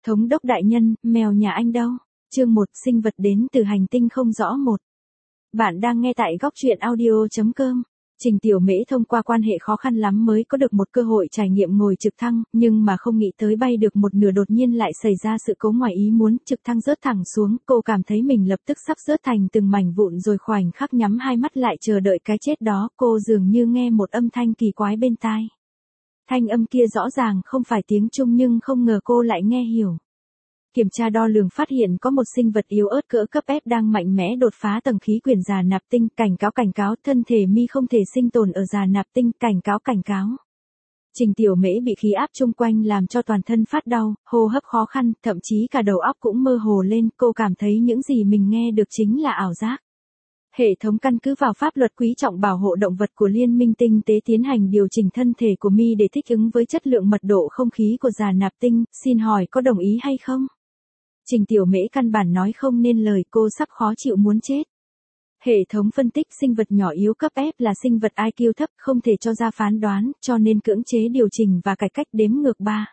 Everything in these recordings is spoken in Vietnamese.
Thống đốc đại nhân, mèo nhà anh đâu? Chương 1, sinh vật đến từ hành tinh không rõ 1. Bạn đang nghe tại góc truyện audio.com. Trình Tiểu Mễ thông qua quan hệ khó khăn lắm mới có được một cơ hội trải nghiệm ngồi trực thăng, nhưng mà không nghĩ tới bay được một nửa đột nhiên lại xảy ra sự cố ngoài ý muốn, trực thăng rớt thẳng xuống, cô cảm thấy mình lập tức sắp rớt thành từng mảnh vụn rồi khoảnh khắc nhắm hai mắt lại chờ đợi cái chết đó, cô dường như nghe một âm thanh kỳ quái bên tai. Thanh âm kia rõ ràng không phải tiếng Trung nhưng không ngờ cô lại nghe hiểu. Kiểm tra đo lường phát hiện có một sinh vật yếu ớt cỡ cấp F đang mạnh mẽ đột phá tầng khí quyển già nạp tinh, cảnh cáo, thân thể mi không thể sinh tồn ở già nạp tinh, cảnh cáo. Trình Tiểu Mễ bị khí áp chung quanh làm cho toàn thân phát đau, hô hấp khó khăn, thậm chí cả đầu óc cũng mơ hồ lên, cô cảm thấy những gì mình nghe được chính là ảo giác. Hệ thống căn cứ vào pháp luật quý trọng bảo hộ động vật của Liên minh tinh tế tiến hành điều chỉnh thân thể của mi để thích ứng với chất lượng mật độ không khí của già nạp tinh, xin hỏi có đồng ý hay không? Trình Tiểu Mễ căn bản nói không nên lời, cô sắp khó chịu muốn chết. Hệ thống phân tích sinh vật nhỏ yếu cấp F là sinh vật IQ thấp, không thể cho ra phán đoán, cho nên cưỡng chế điều chỉnh và cải cách đếm ngược 3.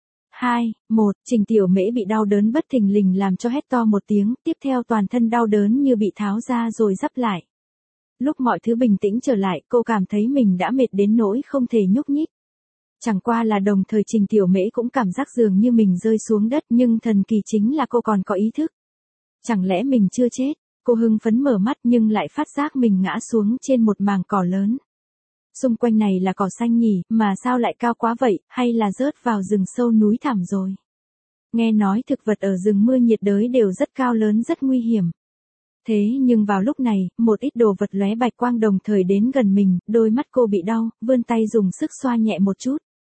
2, 1, Trình Tiểu Mễ bị đau đớn bất thình lình làm cho hét to một tiếng, tiếp theo toàn thân đau đớn như bị tháo ra rồi dắp lại. Lúc mọi thứ bình tĩnh trở lại, cô cảm thấy mình đã mệt đến nỗi không thể nhúc nhích. Chẳng qua là đồng thời Trình Tiểu Mễ cũng cảm giác dường như mình rơi xuống đất, nhưng thần kỳ chính là cô còn có ý thức. Chẳng lẽ mình chưa chết? Cô hưng phấn mở mắt nhưng lại phát giác mình ngã xuống trên một mảng cỏ lớn. Xung quanh này là cỏ xanh nhỉ, mà sao lại cao quá vậy, hay là rớt vào rừng sâu núi thẳm rồi? Nghe nói thực vật ở rừng mưa nhiệt đới đều rất cao lớn rất nguy hiểm. Thế nhưng vào lúc này, một ít đồ vật lóe bạch quang đồng thời đến gần mình, đôi mắt cô bị đau, vươn tay dùng sức xoa nhẹ một chút.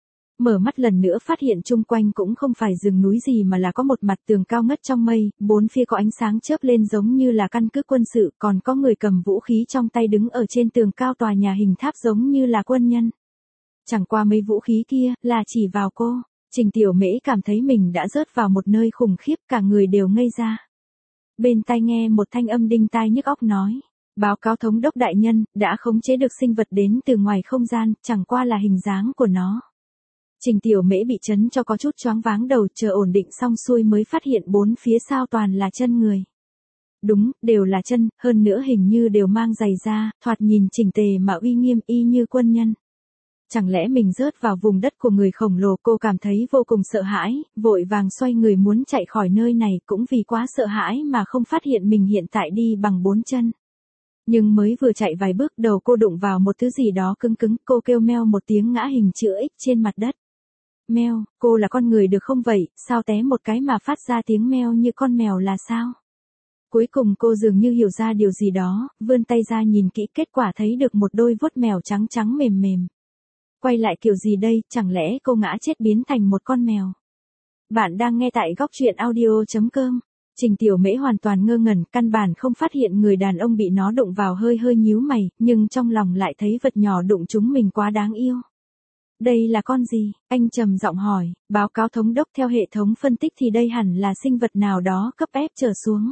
Mở mắt lần nữa phát hiện chung quanh cũng không phải rừng núi gì mà là có một mặt tường cao ngất trong mây, bốn phía có ánh sáng chớp lên giống như là căn cứ quân sự, còn có người cầm vũ khí trong tay đứng ở trên tường cao tòa nhà hình tháp giống như là quân nhân. Chẳng qua mấy vũ khí kia, là chỉ vào cô. Trình Tiểu Mễ cảm thấy mình đã rớt vào một nơi khủng khiếp, cả người đều ngây ra. Bên tai nghe một thanh âm đinh tai nhức óc nói. Báo cáo thống đốc đại nhân, đã khống chế được sinh vật đến từ ngoài không gian, chẳng qua là hình dáng của nó. Trình Tiểu Mễ bị chấn cho có chút choáng váng đầu, chờ ổn định xong xuôi mới phát hiện bốn phía sao toàn là chân người. Đúng, đều là chân, hơn nữa hình như đều mang giày da, thoạt nhìn chỉnh tề mà uy nghiêm y như quân nhân. Chẳng lẽ mình rớt vào vùng đất của người khổng lồ? Cô cảm thấy vô cùng sợ hãi, vội vàng xoay người muốn chạy khỏi nơi này, cũng vì quá sợ hãi mà không phát hiện mình hiện tại đi bằng 4 chân. Nhưng mới vừa chạy vài bước đầu cô đụng vào một thứ gì đó cứng, cô kêu meo một tiếng ngã hình chữ X trên mặt đất. Meo, cô là con người được không vậy, sao té một cái mà phát ra tiếng meo như con mèo là sao? Cuối cùng cô dường như hiểu ra điều gì đó, vươn tay ra nhìn kỹ, kết quả thấy được một đôi vuốt mèo trắng mềm. Quay lại kiểu gì đây, chẳng lẽ cô ngã chết biến thành một con mèo? Bạn đang nghe tại góc truyện audio.com. Trình Tiểu Mễ hoàn toàn ngơ ngẩn, căn bản không phát hiện người đàn ông bị nó đụng vào hơi nhíu mày, nhưng trong lòng lại thấy vật nhỏ đụng chúng mình quá đáng yêu. Đây là con gì? Anh trầm giọng hỏi. Báo cáo thống đốc, theo hệ thống phân tích thì đây hẳn là sinh vật nào đó cấp F trở xuống.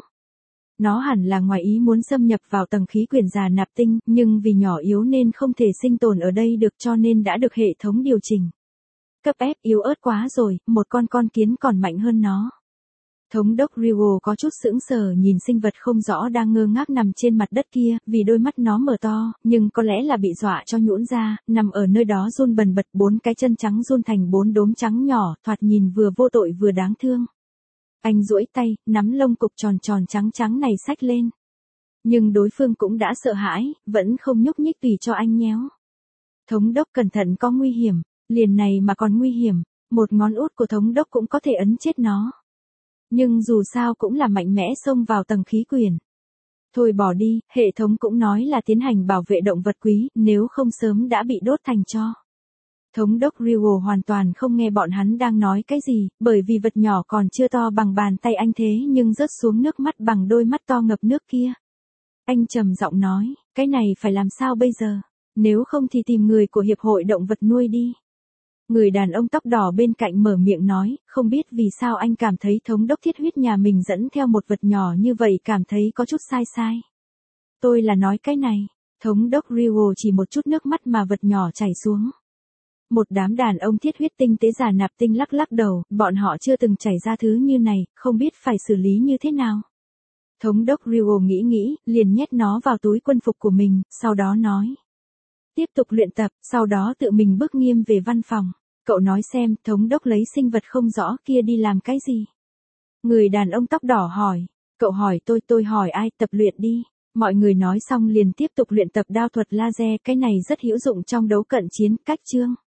Nó hẳn là ngoài ý muốn xâm nhập vào tầng khí quyển già nạp tinh, nhưng vì nhỏ yếu nên không thể sinh tồn ở đây được, cho nên đã được hệ thống điều chỉnh. Cấp F yếu ớt quá rồi, một con kiến còn mạnh hơn nó. Thống đốc Rigo có chút sững sờ nhìn sinh vật không rõ đang ngơ ngác nằm trên mặt đất kia, vì đôi mắt nó mở to, nhưng có lẽ là bị dọa cho nhũn ra, nằm ở nơi đó run bần bật, 4 cái chân trắng run thành 4 đốm trắng nhỏ, thoạt nhìn vừa vô tội vừa đáng thương. Anh duỗi tay, nắm lông cục tròn trắng này xách lên. Nhưng đối phương cũng đã sợ hãi, vẫn không nhúc nhích tùy cho anh nhéo. Thống đốc cẩn thận, có nguy hiểm, liền này mà còn nguy hiểm, một ngón út của thống đốc cũng có thể ấn chết nó. Nhưng dù sao cũng là mạnh mẽ xông vào tầng khí quyển. Thôi bỏ đi, hệ thống cũng nói là tiến hành bảo vệ động vật quý, nếu không sớm đã bị đốt thành tro. Thống đốc Rigo hoàn toàn không nghe bọn hắn đang nói cái gì, bởi vì vật nhỏ còn chưa to bằng bàn tay anh thế nhưng rớt xuống nước mắt bằng đôi mắt to ngập nước kia. Anh trầm giọng nói, cái này phải làm sao bây giờ? Nếu không thì tìm người của hiệp hội động vật nuôi đi. Người đàn ông tóc đỏ bên cạnh mở miệng nói, không biết vì sao anh cảm thấy thống đốc thiết huyết nhà mình dẫn theo một vật nhỏ như vậy cảm thấy có chút sai. Tôi là nói cái này, thống đốc Rigo chỉ một chút nước mắt mà vật nhỏ chảy xuống. Một đám đàn ông thiết huyết tinh tế già nạp tinh lắc lắc đầu, bọn họ chưa từng trải ra thứ như này, không biết phải xử lý như thế nào. Thống đốc Ryuo nghĩ, liền nhét nó vào túi quân phục của mình, sau đó nói. Tiếp tục luyện tập, sau đó tự mình bước nghiêm về văn phòng. Cậu nói xem, thống đốc lấy sinh vật không rõ kia đi làm cái gì? Người đàn ông tóc đỏ hỏi. Cậu hỏi tôi hỏi ai, tập luyện đi. Mọi người nói xong liền tiếp tục luyện tập đao thuật laser, cái này rất hữu dụng trong đấu cận chiến, cách chương.